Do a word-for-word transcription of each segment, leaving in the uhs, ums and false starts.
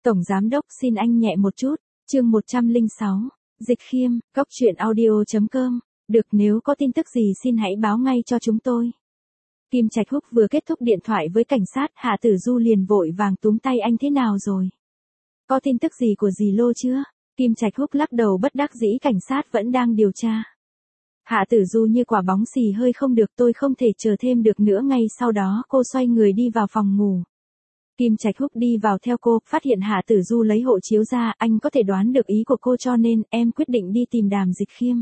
Tổng Giám Đốc xin anh nhẹ một chút, chương một trăm lẻ sáu, Dịch Khiêm, góc truyện audio chấm com, được nếu có tin tức gì xin hãy báo ngay cho chúng tôi. Kim Trạch Húc vừa kết thúc điện thoại với cảnh sát, Hạ Tử Du liền vội vàng túm tay anh thế nào rồi? Có tin tức gì của dì Lô chưa? Kim Trạch Húc lắc đầu bất đắc dĩ cảnh sát vẫn đang điều tra. Hạ Tử Du như quả bóng xì hơi không được tôi không thể chờ thêm được nữa ngay sau đó cô xoay người đi vào phòng ngủ. Kim Trạch Húc đi vào theo cô, phát hiện Hạ Tử Du lấy hộ chiếu ra, anh có thể đoán được ý của cô cho nên em quyết định đi tìm Đàm Dịch Khiêm.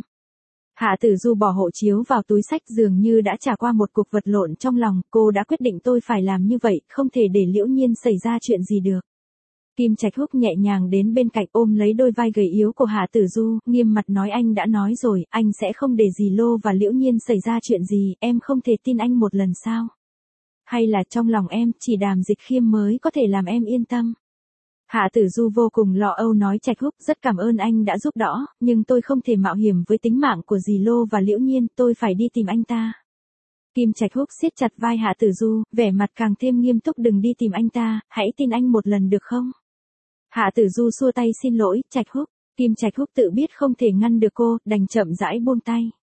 Hạ Tử Du bỏ hộ chiếu vào túi xách dường như đã trải qua một cuộc vật lộn trong lòng, cô đã quyết định tôi phải làm như vậy, không thể để Liễu Nhiên xảy ra chuyện gì được. Kim Trạch Húc nhẹ nhàng đến bên cạnh ôm lấy đôi vai gầy yếu của Hạ Tử Du, nghiêm mặt nói anh đã nói rồi, anh sẽ không để dì Lô và Liễu Nhiên xảy ra chuyện gì, em không thể tin anh một lần sao? Hay là trong lòng em, chỉ Đàm Dịch Khiêm mới có thể làm em yên tâm? Hạ Tử Du vô cùng lo âu nói Trạch Húc rất cảm ơn anh đã giúp đỡ, nhưng tôi không thể mạo hiểm với tính mạng của dì Lô và Liễu Nhiên, tôi phải đi tìm anh ta. Kim Trạch Húc siết chặt vai Hạ Tử Du, vẻ mặt càng thêm nghiêm túc đừng đi tìm anh ta, hãy tin anh một lần được không? Hạ Tử Du xua tay xin lỗi, Trạch Húc. Kim Trạch Húc tự biết không thể ngăn được cô, đành chậm rãi buông tay.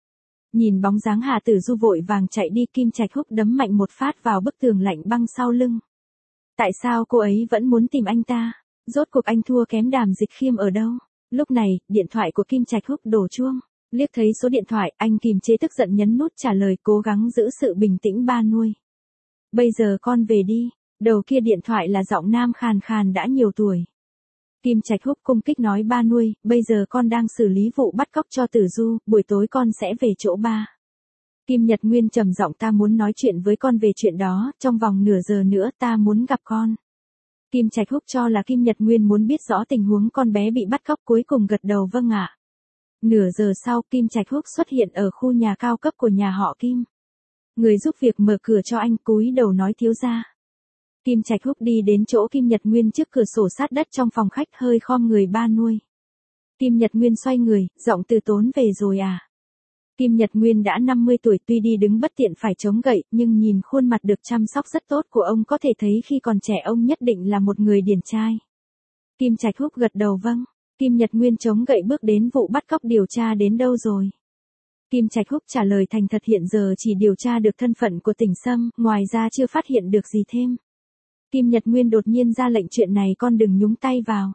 Nhìn bóng dáng Hạ Tử Du vội vàng chạy đi, Kim Trạch Húc đấm mạnh một phát vào bức tường lạnh băng sau lưng. Tại sao cô ấy vẫn muốn tìm anh ta? Rốt cuộc anh thua kém Đàm Dịch Khiêm ở đâu? Lúc này, điện thoại của Kim Trạch Húc đổ chuông. Liếc thấy số điện thoại, anh kìm chế tức giận nhấn nút trả lời cố gắng giữ sự bình tĩnh ba nuôi. Bây giờ con về đi. Đầu kia điện thoại là giọng nam khàn khàn đã nhiều tuổi. Kim Trạch Húc cung kích nói ba nuôi, bây giờ con đang xử lý vụ bắt cóc cho Tử Du, buổi tối con sẽ về chỗ ba. Kim Nhật Nguyên trầm giọng ta muốn nói chuyện với con về chuyện đó, trong vòng nửa giờ nữa ta muốn gặp con. Kim Trạch Húc cho là Kim Nhật Nguyên muốn biết rõ tình huống con bé bị bắt cóc cuối cùng gật đầu vâng ạ. Nửa giờ sau Kim Trạch Húc xuất hiện ở khu nhà cao cấp của nhà họ Kim. Người giúp việc mở cửa cho anh cúi đầu nói thiếu gia. Kim Trạch Húc đi đến chỗ Kim Nhật Nguyên trước cửa sổ sát đất trong phòng khách hơi khom người ba nuôi. Kim Nhật Nguyên xoay người, giọng từ tốn về rồi à. Kim Nhật Nguyên đã năm mươi tuổi tuy đi đứng bất tiện phải chống gậy, nhưng nhìn khuôn mặt được chăm sóc rất tốt của ông có thể thấy khi còn trẻ ông nhất định là một người điển trai. Kim Trạch Húc gật đầu vâng. Kim Nhật Nguyên chống gậy bước đến vụ bắt cóc điều tra đến đâu rồi? Kim Trạch Húc trả lời thành thật hiện giờ chỉ điều tra được thân phận của Tỉnh Sâm, ngoài ra chưa phát hiện được gì thêm. Kim Nhật Nguyên đột nhiên ra lệnh chuyện này con đừng nhúng tay vào.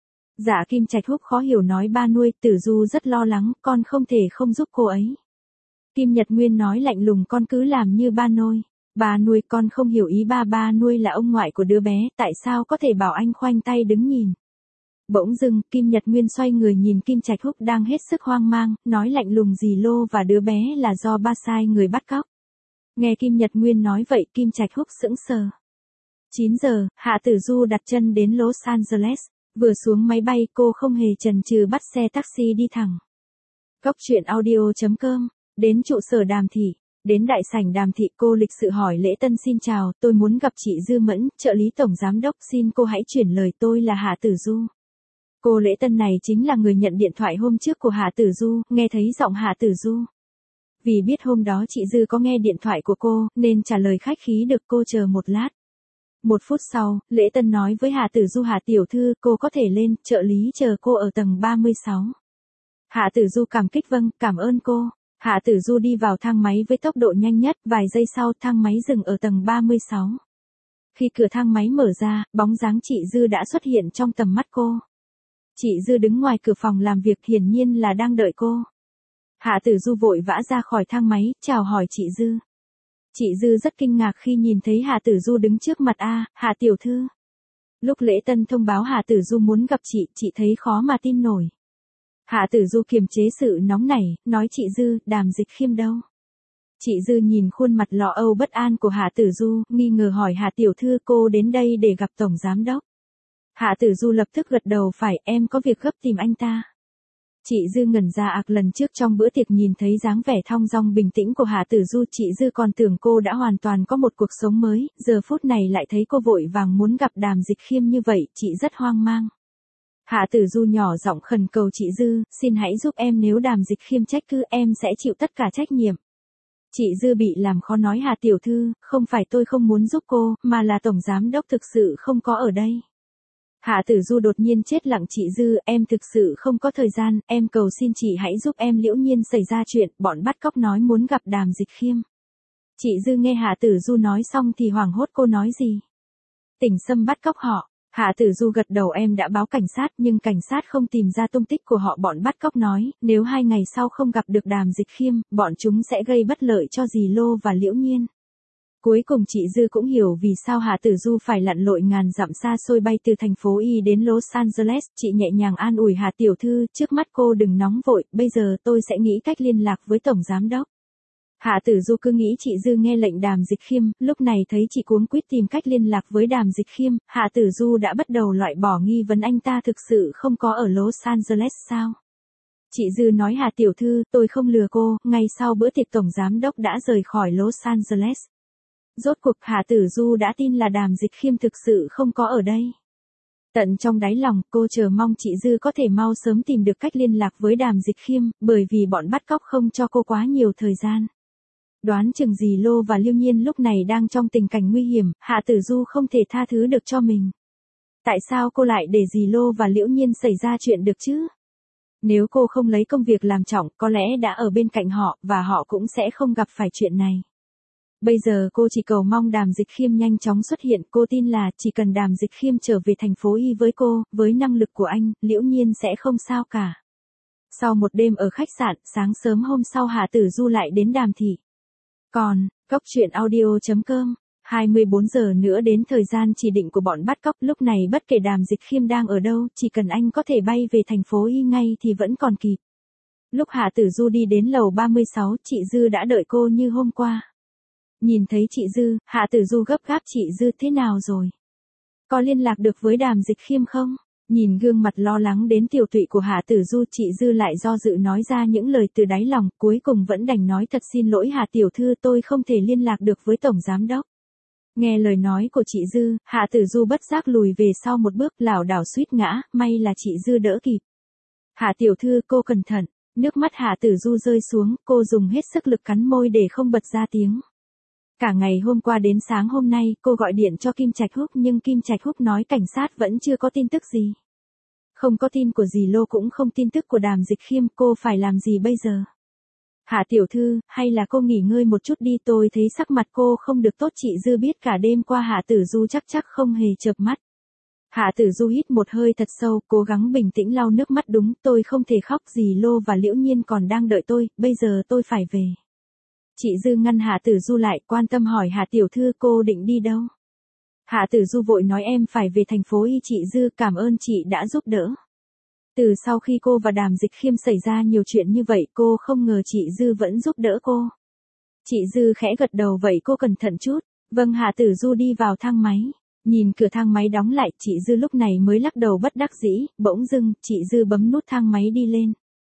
Dạ Kim Trạch Húc khó hiểu nói ba nuôi, Tử Du rất lo lắng, con không thể không giúp cô ấy. Kim Nhật Nguyên nói lạnh lùng con cứ làm như ba nuôi. Ba nuôi con không hiểu ý ba ba nuôi là ông ngoại của đứa bé, tại sao có thể bảo anh khoanh tay đứng nhìn. Bỗng dưng, Kim Nhật Nguyên xoay người nhìn Kim Trạch Húc đang hết sức hoang mang, nói lạnh lùng dì Lô và đứa bé là do ba sai người bắt cóc. Nghe Kim Nhật Nguyên nói vậy Kim Trạch Húc sững sờ. chín giờ, Hạ Tử Du đặt chân đến Los Angeles. Vừa xuống máy bay cô không hề chần chừ bắt xe taxi đi thẳng. Góc truyện audio chấm com, đến trụ sở Đàm Thị. Đến đại sảnh Đàm Thị cô lịch sự hỏi lễ tân xin chào, tôi muốn gặp chị Dư Mẫn, trợ lý tổng giám đốc xin cô hãy chuyển lời tôi là Hạ Tử Du. Cô lễ tân này chính là người nhận điện thoại hôm trước của Hạ Tử Du, nghe thấy giọng Hạ Tử Du. Vì biết hôm đó chị Dư có nghe điện thoại của cô, nên trả lời khách khí được cô chờ một lát. Một phút sau, lễ tân nói với Hạ Tử Du Hạ tiểu thư cô có thể lên, trợ lý chờ cô ở tầng ba mươi sáu. Hạ Tử Du cảm kích vâng, cảm ơn cô. Hạ Tử Du đi vào thang máy với tốc độ nhanh nhất, vài giây sau thang máy dừng ở tầng ba mươi sáu. Khi cửa thang máy mở ra, bóng dáng chị Dư đã xuất hiện trong tầm mắt cô. Chị Dư đứng ngoài cửa phòng làm việc hiển nhiên là đang đợi cô. Hạ Tử Du vội vã ra khỏi thang máy, chào hỏi chị Dư. Chị Dư rất kinh ngạc khi nhìn thấy Hạ Tử Du đứng trước mặt a, Hạ tiểu thư. Lúc lễ tân thông báo Hạ Tử Du muốn gặp chị, chị thấy khó mà tin nổi. Hạ Tử Du kiềm chế sự nóng nảy, nói chị Dư, Đàm Dịch Khiêm đâu? Chị Dư nhìn khuôn mặt lo âu bất an của Hạ Tử Du, nghi ngờ hỏi Hạ tiểu thư cô đến đây để gặp tổng giám đốc. Hạ Tử Du lập tức gật đầu phải, em có việc gấp tìm anh ta. Chị Dư ngẩn ra ạc lần trước trong bữa tiệc nhìn thấy dáng vẻ thong dong bình tĩnh của Hạ Tử Du, chị Dư còn tưởng cô đã hoàn toàn có một cuộc sống mới, giờ phút này lại thấy cô vội vàng muốn gặp Đàm Dịch Khiêm như vậy, chị rất hoang mang. Hạ Tử Du nhỏ giọng khẩn cầu chị Dư, xin hãy giúp em nếu Đàm Dịch Khiêm trách cứ em sẽ chịu tất cả trách nhiệm. Chị Dư bị làm khó nói Hạ tiểu thư, không phải tôi không muốn giúp cô, mà là tổng giám đốc thực sự không có ở đây. Hạ Tử Du đột nhiên chết lặng. Chị Dư, em thực sự không có thời gian, em cầu xin chị hãy giúp em, Liễu Nhiên xảy ra chuyện, bọn bắt cóc nói muốn gặp Đàm Dịch Khiêm. Chị Dư nghe Hạ Tử Du nói xong thì hoảng hốt, cô nói gì? Tỉnh Sâm bắt cóc họ. Hạ Tử Du gật đầu, em đã báo cảnh sát nhưng cảnh sát không tìm ra tung tích của họ. Bọn bắt cóc nói, nếu hai ngày sau không gặp được Đàm Dịch Khiêm, bọn chúng sẽ gây bất lợi cho dì Lô và Liễu Nhiên. Cuối cùng chị Dư cũng hiểu vì sao Hạ Tử Du phải lặn lội ngàn dặm xa xôi bay từ thành phố Y đến Los Angeles. Chị nhẹ nhàng an ủi Hạ tiểu thư, trước mắt cô đừng nóng vội, bây giờ tôi sẽ nghĩ cách liên lạc với Tổng Giám Đốc. Hạ Tử Du cứ nghĩ chị Dư nghe lệnh Đàm Dịch Khiêm, lúc này thấy chị cuống quýt tìm cách liên lạc với Đàm Dịch Khiêm, Hạ Tử Du đã bắt đầu loại bỏ nghi vấn anh ta thực sự không có ở Los Angeles sao. Chị Dư nói, Hạ tiểu thư, tôi không lừa cô, ngay sau bữa tiệc Tổng Giám Đốc đã rời khỏi Los Angeles. Rốt cuộc Hạ Tử Du đã tin là Đàm Dịch Khiêm thực sự không có ở đây. Tận trong đáy lòng, cô chờ mong chị Dư có thể mau sớm tìm được cách liên lạc với Đàm Dịch Khiêm, bởi vì bọn bắt cóc không cho cô quá nhiều thời gian. Đoán chừng dì Lô và Liễu Nhiên lúc này đang trong tình cảnh nguy hiểm, Hạ Tử Du không thể tha thứ được cho mình. Tại sao cô lại để dì Lô và Liễu Nhiên xảy ra chuyện được chứ? Nếu cô không lấy công việc làm trọng, có lẽ đã ở bên cạnh họ, và họ cũng sẽ không gặp phải chuyện này. Bây giờ cô chỉ cầu mong Đàm Dịch Khiêm nhanh chóng xuất hiện, cô tin là chỉ cần Đàm Dịch Khiêm trở về thành phố Y với cô, với năng lực của anh, Liễu Nhiên sẽ không sao cả. Sau một đêm ở khách sạn, sáng sớm hôm sau Hạ Tử Du lại đến Đàm thị. Còn, Cốc truyện audio chấm com, hai mươi bốn giờ nữa đến thời gian chỉ định của bọn bắt cóc, lúc này bất kể Đàm Dịch Khiêm đang ở đâu, chỉ cần anh có thể bay về thành phố Y ngay thì vẫn còn kịp. Lúc Hạ Tử Du đi đến lầu ba mươi sáu, chị Dư đã đợi cô như hôm qua. Nhìn thấy chị Dư, Hạ Tử Du gấp gáp, chị Dư thế nào rồi? Có liên lạc được với Đàm Dịch Khiêm không? Nhìn gương mặt lo lắng đến tiều tụy của Hạ Tử Du, chị Dư lại do dự nói ra những lời từ đáy lòng, cuối cùng vẫn đành nói, thật xin lỗi Hạ tiểu thư, tôi không thể liên lạc được với Tổng Giám Đốc. Nghe lời nói của chị Dư, Hạ Tử Du bất giác lùi về sau một bước, lảo đảo suýt ngã, may là chị Dư đỡ kịp. Hạ tiểu thư, cô cẩn thận. Nước mắt Hạ Tử Du rơi xuống, cô dùng hết sức lực cắn môi để không bật ra tiếng. Cả ngày hôm qua đến sáng hôm nay, cô gọi điện cho Kim Trạch Húc nhưng Kim Trạch Húc nói cảnh sát vẫn chưa có tin tức gì. Không có tin của dì Lô cũng không tin tức của Đàm Dịch Khiêm, cô phải làm gì bây giờ? Hạ tiểu thư, hay là cô nghỉ ngơi một chút đi, tôi thấy sắc mặt cô không được tốt. Chị Dư biết cả đêm qua Hạ Tử Du chắc chắc không hề chợp mắt. Hạ Tử Du hít một hơi thật sâu, cố gắng bình tĩnh lau nước mắt, đúng, tôi không thể khóc, dì Lô và Liễu Nhiên còn đang đợi tôi, bây giờ tôi phải về. Chị Dư ngăn Hạ Tử Du lại, quan tâm hỏi, Hạ tiểu thư, cô định đi đâu? Hạ Tử Du vội nói, em phải về thành phố Y. Chị Dư, cảm ơn chị đã giúp đỡ. Từ sau khi cô và Đàm Dịch Khiêm xảy ra nhiều chuyện như vậy, cô không ngờ chị Dư vẫn giúp đỡ cô. Chị Dư khẽ gật đầu, vậy cô cẩn thận chút. Vâng. Hạ Tử Du đi vào thang máy. Nhìn cửa thang máy đóng lại, chị Dư lúc này mới lắc đầu bất đắc dĩ, bỗng dưng, chị Dư bấm nút thang máy đi lên.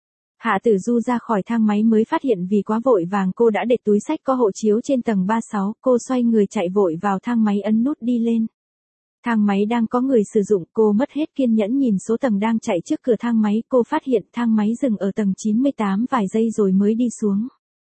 Hạ Tử Du ra khỏi thang máy mới phát hiện vì quá vội vàng cô đã để túi xách có hộ chiếu trên tầng ba mươi sáu, cô xoay người chạy vội vào thang máy ấn nút đi lên. Thang máy đang có người sử dụng, cô mất hết kiên nhẫn nhìn số tầng đang chạy trước cửa thang máy, cô phát hiện thang máy dừng ở tầng chín mươi tám vài giây rồi mới đi xuống.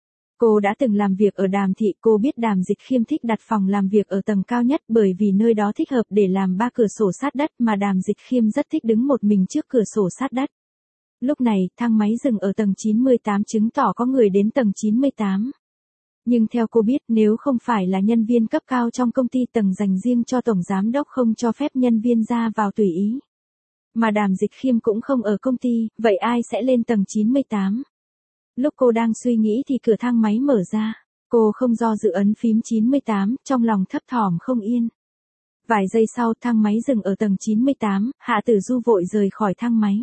Cô đã từng làm việc ở Đàm thị, cô biết Đàm Dịch Khiêm thích đặt phòng làm việc ở tầng cao nhất bởi vì nơi đó thích hợp để làm ba cửa sổ sát đất, mà Đàm Dịch Khiêm rất thích đứng một mình trước cửa sổ sát đất. Lúc này, thang máy dừng ở tầng chín mươi tám chứng tỏ có người đến tầng chín mươi tám. Nhưng theo cô biết, nếu không phải là nhân viên cấp cao trong công ty tầng dành riêng cho Tổng Giám Đốc không cho phép nhân viên ra vào tùy ý. Mà Đàm Dịch Khiêm cũng không ở công ty, vậy ai sẽ lên tầng chín mươi tám? Lúc cô đang suy nghĩ thì cửa thang máy mở ra. Cô không do dự ấn phím chín mươi tám, trong lòng thấp thỏm không yên. Vài giây sau, thang máy dừng ở tầng chín mươi tám, Hạ Tử Du vội rời khỏi thang máy.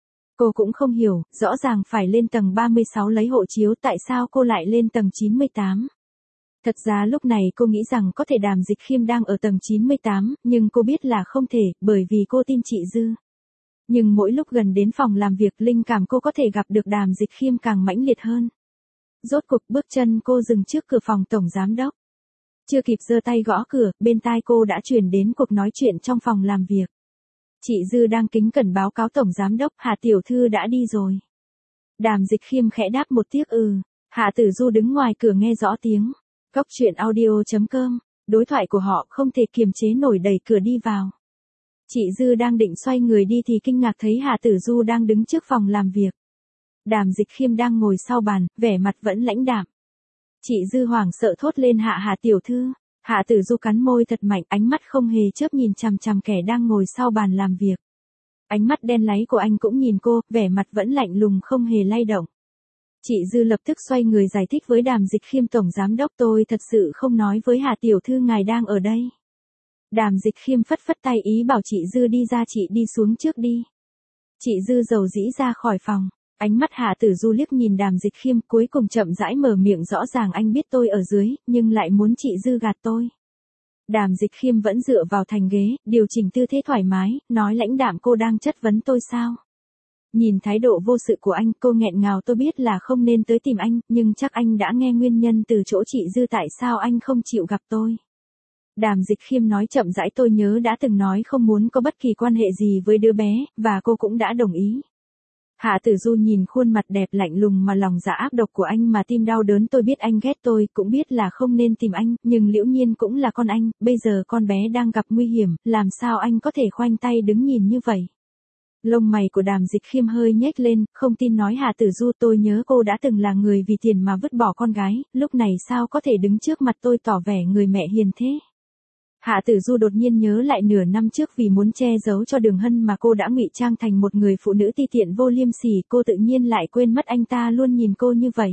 Cô cũng không hiểu, rõ ràng phải lên tầng ba mươi sáu lấy hộ chiếu, tại sao cô lại lên tầng chín mươi tám? Thật ra lúc này cô nghĩ rằng có thể Đàm Dịch Khiêm đang ở tầng chín mươi tám, nhưng cô biết là không thể, bởi vì cô tin chị Dư. Nhưng mỗi lúc gần đến phòng làm việc, linh cảm cô có thể gặp được Đàm Dịch Khiêm càng mãnh liệt hơn. Rốt cuộc bước chân cô dừng trước cửa phòng Tổng Giám Đốc. Chưa kịp giơ tay gõ cửa, bên tai cô đã truyền đến cuộc nói chuyện trong phòng làm việc. Chị Dư đang kính cẩn báo cáo Tổng Giám Đốc, Hạ tiểu thư đã đi rồi. Đàm Dịch Khiêm khẽ đáp một tiếng ừ. Hạ Tử Du đứng ngoài cửa nghe rõ tiếng. Cốc truyện audio chấm com, đối thoại của họ không thể kiềm chế nổi đẩy cửa đi vào. Chị Dư đang định xoay người đi thì kinh ngạc thấy Hạ Tử Du đang đứng trước phòng làm việc. Đàm Dịch Khiêm đang ngồi sau bàn, vẻ mặt vẫn lãnh đạm. Chị Dư hoảng sợ thốt lên Hạ Hạ tiểu thư. Hạ Tử Du cắn môi thật mạnh, ánh mắt không hề chớp nhìn chằm chằm kẻ đang ngồi sau bàn làm việc. Ánh mắt đen láy của anh cũng nhìn cô, vẻ mặt vẫn lạnh lùng không hề lay động. Chị Dư lập tức xoay người giải thích với Đàm Dịch Khiêm tổng giám đốc, tôi thật sự không nói với Hạ tiểu thư ngài đang ở đây. Đàm Dịch Khiêm phất phất tay ý bảo chị Dư đi ra, chị đi xuống trước đi. Chị Dư dầu dĩ ra khỏi phòng. Ánh mắt Hạ Tử Du liếc nhìn Đàm Dịch Khiêm, cuối cùng chậm rãi mở miệng, rõ ràng anh biết tôi ở dưới, nhưng lại muốn chị Dư gạt tôi. Đàm Dịch Khiêm vẫn dựa vào thành ghế, điều chỉnh tư thế thoải mái, nói lãnh đạm, cô đang chất vấn tôi sao? Nhìn thái độ vô sự của anh, cô nghẹn ngào, tôi biết là không nên tới tìm anh, nhưng chắc anh đã nghe nguyên nhân từ chỗ chị Dư tại sao anh không chịu gặp tôi. Đàm Dịch Khiêm nói chậm rãi, tôi nhớ đã từng nói không muốn có bất kỳ quan hệ gì với đứa bé, và cô cũng đã đồng ý. Hạ Tử Du nhìn khuôn mặt đẹp lạnh lùng mà lòng dạ ác độc của anh mà tim đau đớn, tôi biết anh ghét tôi, cũng biết là không nên tìm anh, nhưng Liễu Nhiên cũng là con anh, bây giờ con bé đang gặp nguy hiểm, làm sao anh có thể khoanh tay đứng nhìn như vậy? Lông mày của Đàm Dịch Khiêm hơi nhếch lên, không tin nói Hạ Tử Du, tôi nhớ cô đã từng là người vì tiền mà vứt bỏ con gái, lúc này sao có thể đứng trước mặt tôi tỏ vẻ người mẹ hiền thế? Hạ Tử Du đột nhiên nhớ lại nửa năm trước vì muốn che giấu cho Đường Hân mà cô đã ngụy trang thành một người phụ nữ ti tiện vô liêm sỉ, cô tự nhiên lại quên mất anh ta luôn nhìn cô như vậy.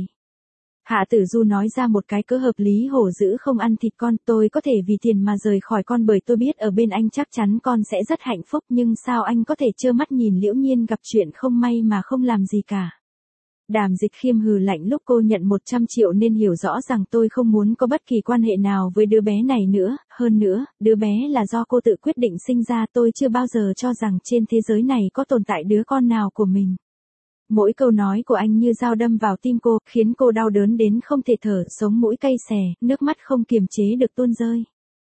Hạ Tử Du nói ra một cái cớ hợp lý, hổ dữ không ăn thịt con, tôi có thể vì tiền mà rời khỏi con bởi tôi biết ở bên anh chắc chắn con sẽ rất hạnh phúc, nhưng sao anh có thể trơ mắt nhìn Liễu Nhiên gặp chuyện không may mà không làm gì cả. Đàm Dịch Khiêm hừ lạnh, lúc cô nhận một trăm triệu nên hiểu rõ rằng tôi không muốn có bất kỳ quan hệ nào với đứa bé này nữa, hơn nữa, đứa bé là do cô tự quyết định sinh ra, tôi chưa bao giờ cho rằng trên thế giới này có tồn tại đứa con nào của mình. Mỗi câu nói của anh như dao đâm vào tim cô, khiến cô đau đớn đến không thể thở, sống mũi cay xè, nước mắt không kiềm chế được tuôn rơi.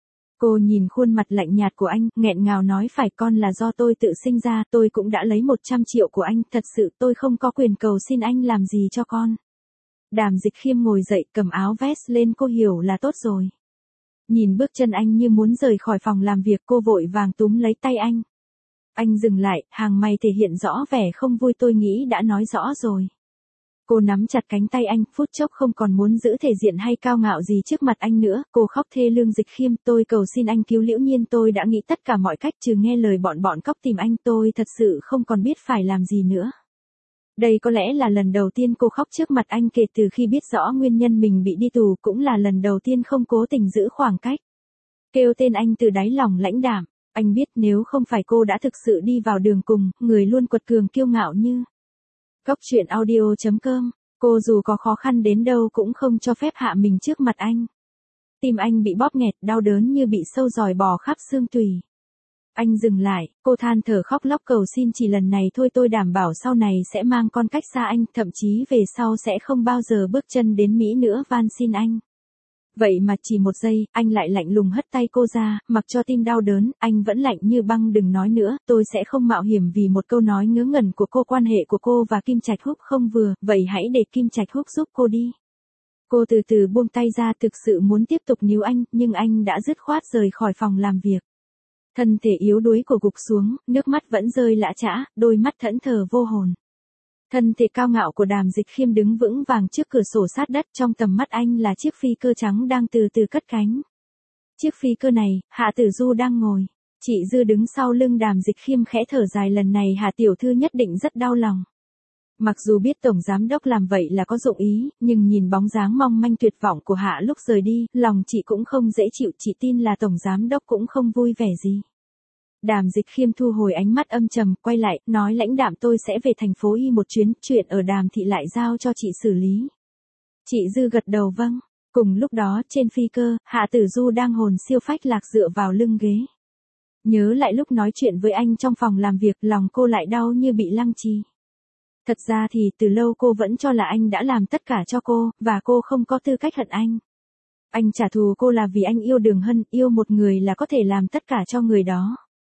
Cô nhìn khuôn mặt lạnh nhạt của anh, nghẹn ngào nói, phải, con là do tôi tự sinh ra, tôi cũng đã lấy một trăm triệu của anh, thật sự tôi không có quyền cầu xin anh làm gì cho con. Đàm Dịch Khiêm ngồi dậy, cầm áo vest lên, cô hiểu là tốt rồi. Nhìn bước chân anh như muốn rời khỏi phòng làm việc, cô vội vàng túm lấy tay anh. Anh dừng lại, hàng mày thể hiện rõ vẻ không vui, tôi nghĩ đã nói rõ rồi. Cô nắm chặt cánh tay anh, phút chốc không còn muốn giữ thể diện hay cao ngạo gì trước mặt anh nữa, cô khóc thê lương. Dịch Khiêm, tôi cầu xin anh cứu Liễu Nhiên, tôi đã nghĩ tất cả mọi cách trừ nghe lời bọn bọn cóc tìm anh, tôi thật sự không còn biết phải làm gì nữa. Đây có lẽ là lần đầu tiên cô khóc trước mặt anh kể từ khi biết rõ nguyên nhân mình bị đi tù, cũng là lần đầu tiên không cố tình giữ khoảng cách. Kêu tên anh từ đáy lòng lãnh đạm, anh biết nếu không phải cô đã thực sự đi vào đường cùng, người luôn quật cường kiêu ngạo như Góc truyện audio chấm com, cô dù có khó khăn đến đâu cũng không cho phép hạ mình trước mặt anh. Tim anh bị bóp nghẹt, đau đớn như bị sâu giòi bò khắp xương tủy. Anh dừng lại, cô than thở khóc lóc cầu xin, chỉ lần này thôi, tôi đảm bảo sau này sẽ mang con cách xa anh, thậm chí về sau sẽ không bao giờ bước chân đến Mỹ nữa, van xin anh. Vậy mà chỉ một giây, anh lại lạnh lùng hất tay cô ra, mặc cho tim đau đớn, anh vẫn lạnh như băng, đừng nói nữa, tôi sẽ không mạo hiểm vì một câu nói ngớ ngẩn của cô. Quan hệ của cô và Kim Trạch Húc không vừa, vậy hãy để Kim Trạch Húc giúp cô đi. Cô từ từ buông tay ra, thực sự muốn tiếp tục níu anh, nhưng anh đã dứt khoát rời khỏi phòng làm việc. Thân thể yếu đuối của gục xuống, nước mắt vẫn rơi lã chã, đôi mắt thẫn thờ vô hồn. Thân thể cao ngạo của Đàm Dịch Khiêm đứng vững vàng trước cửa sổ sát đất, trong tầm mắt anh là chiếc phi cơ trắng đang từ từ cất cánh. Chiếc phi cơ này, Hạ Tử Du đang ngồi. Chị Dư đứng sau lưng Đàm Dịch Khiêm khẽ thở dài, lần này Hạ tiểu thư nhất định rất đau lòng. Mặc dù biết tổng giám đốc làm vậy là có dụng ý, nhưng nhìn bóng dáng mong manh tuyệt vọng của Hạ lúc rời đi, lòng chị cũng không dễ chịu, chị tin là tổng giám đốc cũng không vui vẻ gì. Đàm Dịch Khiêm thu hồi ánh mắt âm trầm, quay lại, nói lãnh đạm, tôi sẽ về thành phố Y một chuyến, chuyện ở Đàm thị lại giao cho chị xử lý. Chị Dư gật đầu vâng. Cùng lúc đó, trên phi cơ, Hạ Tử Du đang hồn siêu phách lạc dựa vào lưng ghế. Nhớ lại lúc nói chuyện với anh trong phòng làm việc, lòng cô lại đau như bị lăng trì. Thật ra thì từ lâu cô vẫn cho là anh đã làm tất cả cho cô, và cô không có tư cách hận anh. Anh trả thù cô là vì anh yêu Đường Hân, yêu một người là có thể làm tất cả cho người đó.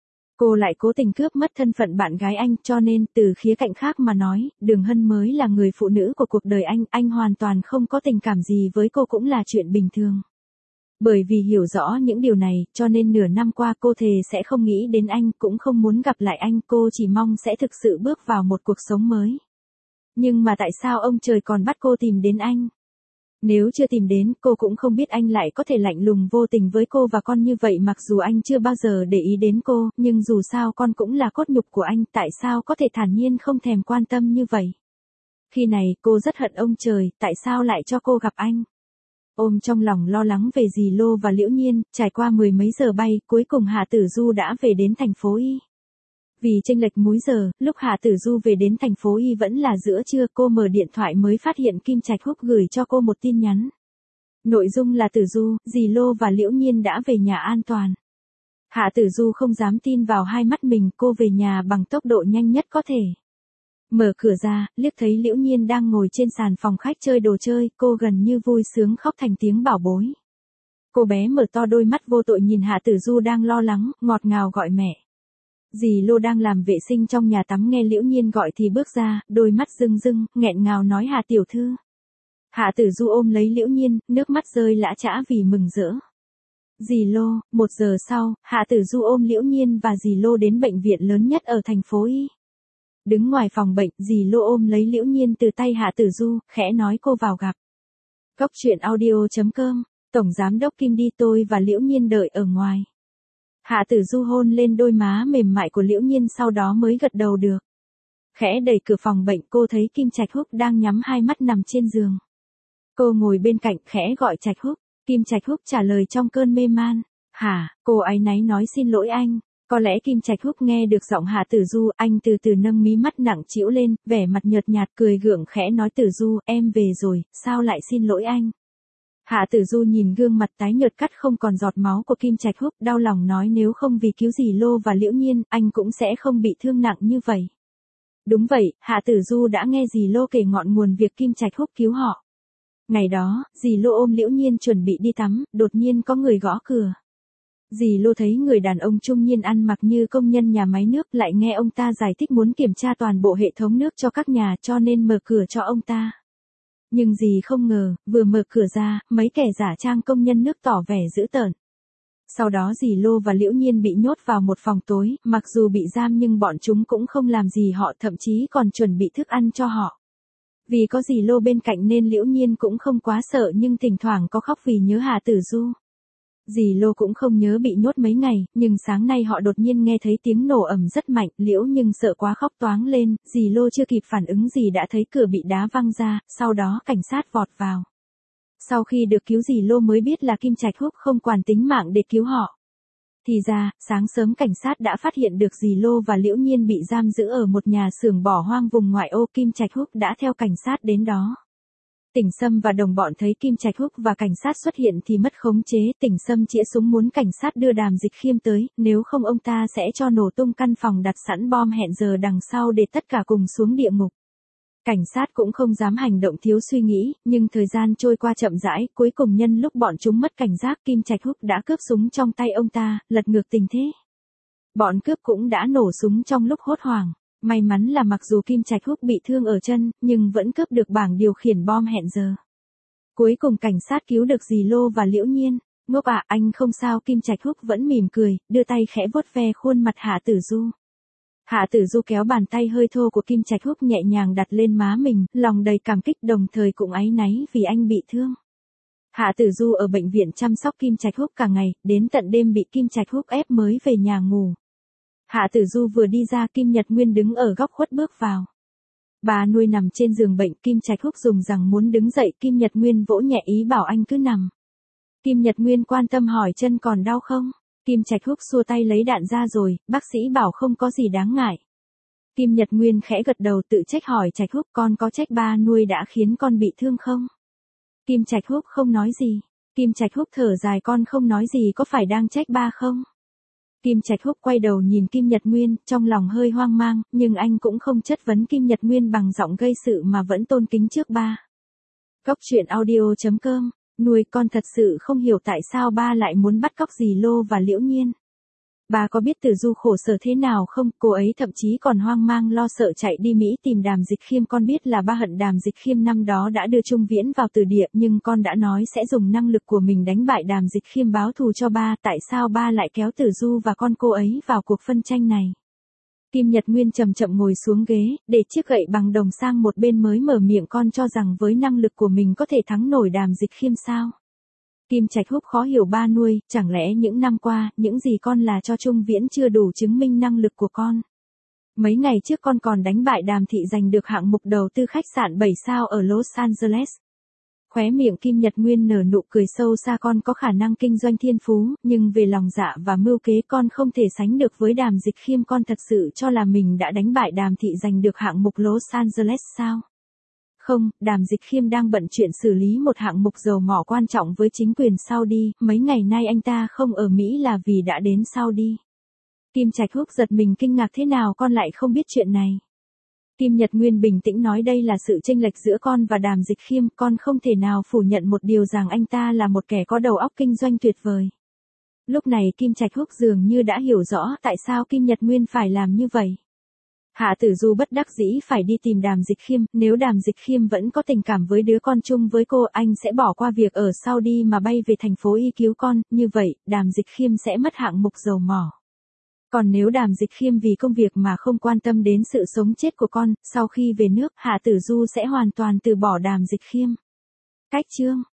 Cô lại cố tình cướp mất thân phận bạn gái anh, cho nên từ khía cạnh khác mà nói, Đường Hân mới là người phụ nữ của cuộc đời anh, anh hoàn toàn không có tình cảm gì với cô cũng là chuyện bình thường. Bởi vì hiểu rõ những điều này, cho nên nửa năm qua cô thề sẽ không nghĩ đến anh, cũng không muốn gặp lại anh, cô chỉ mong sẽ thực sự bước vào một cuộc sống mới. Nhưng mà tại sao ông trời còn bắt cô tìm đến anh? Nếu chưa tìm đến, cô cũng không biết anh lại có thể lạnh lùng vô tình với cô và con như vậy, mặc dù anh chưa bao giờ để ý đến cô, nhưng dù sao con cũng là cốt nhục của anh, tại sao có thể thản nhiên không thèm quan tâm như vậy? Khi này, cô rất hận ông trời, tại sao lại cho cô gặp anh? Ôm trong lòng lo lắng về dì Lô và Liễu Nhiên, trải qua mười mấy giờ bay, cuối cùng Hạ Tử Du đã về đến thành phố Y. Vì chênh lệch múi giờ, lúc Hạ Tử Du về đến thành phố Y vẫn là giữa trưa, cô mở điện thoại mới phát hiện Kim Trạch Húc gửi cho cô một tin nhắn. Nội dung là Tử Du, dì Lô và Liễu Nhiên đã về nhà an toàn. Hạ Tử Du không dám tin vào hai mắt mình, cô về nhà bằng tốc độ nhanh nhất có thể. Mở cửa ra, liếc thấy Liễu Nhiên đang ngồi trên sàn phòng khách chơi đồ chơi, cô gần như vui sướng khóc thành tiếng bảo bối. Cô bé mở to đôi mắt vô tội nhìn Hạ Tử Du đang lo lắng, ngọt ngào gọi mẹ. Dì Lô đang làm vệ sinh trong nhà tắm nghe Liễu Nhiên gọi thì bước ra, đôi mắt rưng rưng, nghẹn ngào nói Hạ tiểu thư. Hạ Tử Du ôm lấy Liễu Nhiên, nước mắt rơi lã chã vì mừng rỡ. Dì Lô, một giờ sau, Hạ Tử Du ôm Liễu Nhiên và dì Lô đến bệnh viện lớn nhất ở thành phố Y. Đứng ngoài phòng bệnh, dì Lô ôm lấy Liễu Nhiên từ tay Hạ Tử Du, khẽ nói cô vào gặp. Góc truyện audio chấm com, Tổng Giám đốc Kim đi, tôi và Liễu Nhiên đợi ở ngoài. Hạ Tử Du hôn lên đôi má mềm mại của Liễu Nhiên sau đó mới gật đầu được. Khẽ đẩy cửa phòng bệnh, cô thấy Kim Trạch Húc đang nhắm hai mắt nằm trên giường. Cô ngồi bên cạnh khẽ gọi Trạch Húc, Kim Trạch Húc trả lời trong cơn mê man. Hả, cô áy náy nói xin lỗi anh. Có lẽ Kim Trạch Húc nghe được giọng Hạ Tử Du, anh từ từ nâng mí mắt nặng trĩu lên, vẻ mặt nhợt nhạt cười gượng khẽ nói Tử Du, em về rồi, sao lại xin lỗi anh? Hạ Tử Du nhìn gương mặt tái nhợt cắt không còn giọt máu của Kim Trạch Húc, đau lòng nói nếu không vì cứu dì Lô và Liễu Nhiên, anh cũng sẽ không bị thương nặng như vậy. Đúng vậy, Hạ Tử Du đã nghe dì Lô kể ngọn nguồn việc Kim Trạch Húc cứu họ. Ngày đó, dì Lô ôm Liễu Nhiên chuẩn bị đi tắm, đột nhiên có người gõ cửa. Dì Lô thấy người đàn ông trung niên ăn mặc như công nhân nhà máy nước, lại nghe ông ta giải thích muốn kiểm tra toàn bộ hệ thống nước cho các nhà cho nên mở cửa cho ông ta. Nhưng dì không ngờ, vừa mở cửa ra, mấy kẻ giả trang công nhân nước tỏ vẻ dữ tợn. Sau đó dì Lô và Liễu Nhiên bị nhốt vào một phòng tối, mặc dù bị giam nhưng bọn chúng cũng không làm gì họ, thậm chí còn chuẩn bị thức ăn cho họ. Vì có dì Lô bên cạnh nên Liễu Nhiên cũng không quá sợ nhưng thỉnh thoảng có khóc vì nhớ Hạ Tử Du. Dì Lô cũng không nhớ bị nhốt mấy ngày, nhưng sáng nay họ đột nhiên nghe thấy tiếng nổ ầm rất mạnh, Liễu nhưng sợ quá khóc toáng lên, dì Lô chưa kịp phản ứng gì đã thấy cửa bị đá văng ra, sau đó cảnh sát vọt vào. Sau khi được cứu dì Lô mới biết là Kim Trạch Húc không quản tính mạng để cứu họ. Thì ra, sáng sớm cảnh sát đã phát hiện được dì Lô và Liễu Nhiên bị giam giữ ở một nhà xưởng bỏ hoang vùng ngoại ô, Kim Trạch Húc đã theo cảnh sát đến đó. Tỉnh Sâm và đồng bọn thấy Kim Trạch Húc và cảnh sát xuất hiện thì mất khống chế, Tỉnh Sâm chĩa súng muốn cảnh sát đưa Đàm Dịch Khiêm tới, nếu không ông ta sẽ cho nổ tung căn phòng đặt sẵn bom hẹn giờ đằng sau để tất cả cùng xuống địa ngục. Cảnh sát cũng không dám hành động thiếu suy nghĩ, nhưng thời gian trôi qua chậm rãi, cuối cùng nhân lúc bọn chúng mất cảnh giác, Kim Trạch Húc đã cướp súng trong tay ông ta, lật ngược tình thế. Bọn cướp cũng đã nổ súng trong lúc hốt hoảng. May mắn là mặc dù Kim Trạch Húc bị thương ở chân, nhưng vẫn cướp được bảng điều khiển bom hẹn giờ. Cuối cùng cảnh sát cứu được dì Lô và Liễu Nhiên. Ngốc à, anh không sao, Kim Trạch Húc vẫn mỉm cười, đưa tay khẽ vuốt ve khuôn mặt Hạ Tử Du. Hạ Tử Du kéo bàn tay hơi thô của Kim Trạch Húc nhẹ nhàng đặt lên má mình, lòng đầy cảm kích đồng thời cũng áy náy vì anh bị thương. Hạ Tử Du ở bệnh viện chăm sóc Kim Trạch Húc cả ngày, đến tận đêm bị Kim Trạch Húc ép mới về nhà ngủ. Hạ Tử Du vừa đi ra, Kim Nhật Nguyên đứng ở góc khuất bước vào. Bà nuôi nằm trên giường bệnh, Kim Trạch Húc dùng rằng muốn đứng dậy, Kim Nhật Nguyên vỗ nhẹ ý bảo anh cứ nằm. Kim Nhật Nguyên quan tâm hỏi chân còn đau không? Kim Trạch Húc xua tay lấy đạn ra rồi, bác sĩ bảo không có gì đáng ngại. Kim Nhật Nguyên khẽ gật đầu tự trách hỏi Trạch Húc con có trách ba nuôi đã khiến con bị thương không? Kim Trạch Húc không nói gì. Kim Trạch Húc thở dài con không nói gì có phải đang trách ba không? Kim Trạch Húc quay đầu nhìn Kim Nhật Nguyên, trong lòng hơi hoang mang, nhưng anh cũng không chất vấn Kim Nhật Nguyên bằng giọng gây sự mà vẫn tôn kính trước ba. Góc truyện audio chấm com, nuôi con thật sự không hiểu tại sao ba lại muốn bắt cóc dì Lô và Liễu Nhiên. Bà có biết Tử Du khổ sở thế nào không? Cô ấy thậm chí còn hoang mang lo sợ chạy đi Mỹ tìm Đàm Dịch Khiêm. Con biết là ba hận Đàm Dịch Khiêm năm đó đã đưa Trung Viễn vào tử địa, nhưng con đã nói sẽ dùng năng lực của mình đánh bại Đàm Dịch Khiêm báo thù cho ba. Tại sao ba lại kéo Tử Du và con cô ấy vào cuộc phân tranh này? Kim Nhật Nguyên chậm chậm ngồi xuống ghế, để chiếc gậy bằng đồng sang một bên mới mở miệng. Con cho rằng với năng lực của mình có thể thắng nổi Đàm Dịch Khiêm sao? Kim Trạch Húc khó hiểu ba nuôi, chẳng lẽ những năm qua, những gì con là cho Trung Viễn chưa đủ chứng minh năng lực của con? Mấy ngày trước con còn đánh bại Đàm thị giành được hạng mục đầu tư khách sạn bảy sao ở Los Angeles. Khóe miệng Kim Nhật Nguyên nở nụ cười sâu xa. Con có khả năng kinh doanh thiên phú, nhưng về lòng dạ và mưu kế con không thể sánh được với Đàm Dịch Khiêm. Con thật sự cho là mình đã đánh bại Đàm thị giành được hạng mục Los Angeles sao? Không, Đàm Dịch Khiêm đang bận chuyện xử lý một hạng mục dầu mỏ quan trọng với chính quyền Saudi. Mấy ngày nay anh ta không ở Mỹ là vì đã đến Saudi. Kim Trạch Húc giật mình kinh ngạc. Thế nào con lại không biết chuyện này? Kim Nhật Nguyên bình tĩnh nói đây là sự chênh lệch giữa con và Đàm Dịch Khiêm. Con không thể nào phủ nhận một điều rằng anh ta là một kẻ có đầu óc kinh doanh tuyệt vời. Lúc này Kim Trạch Húc dường như đã hiểu rõ tại sao Kim Nhật Nguyên phải làm như vậy. Hạ Tử Du bất đắc dĩ phải đi tìm Đàm Dịch Khiêm. Nếu Đàm Dịch Khiêm vẫn có tình cảm với đứa con chung với cô, anh sẽ bỏ qua việc ở Saudi mà bay về thành phố Y cứu con. Như vậy, Đàm Dịch Khiêm sẽ mất hạng mục dầu mỏ. Còn nếu Đàm Dịch Khiêm vì công việc mà không quan tâm đến sự sống chết của con, sau khi về nước, Hạ Tử Du sẽ hoàn toàn từ bỏ Đàm Dịch Khiêm. Cách chương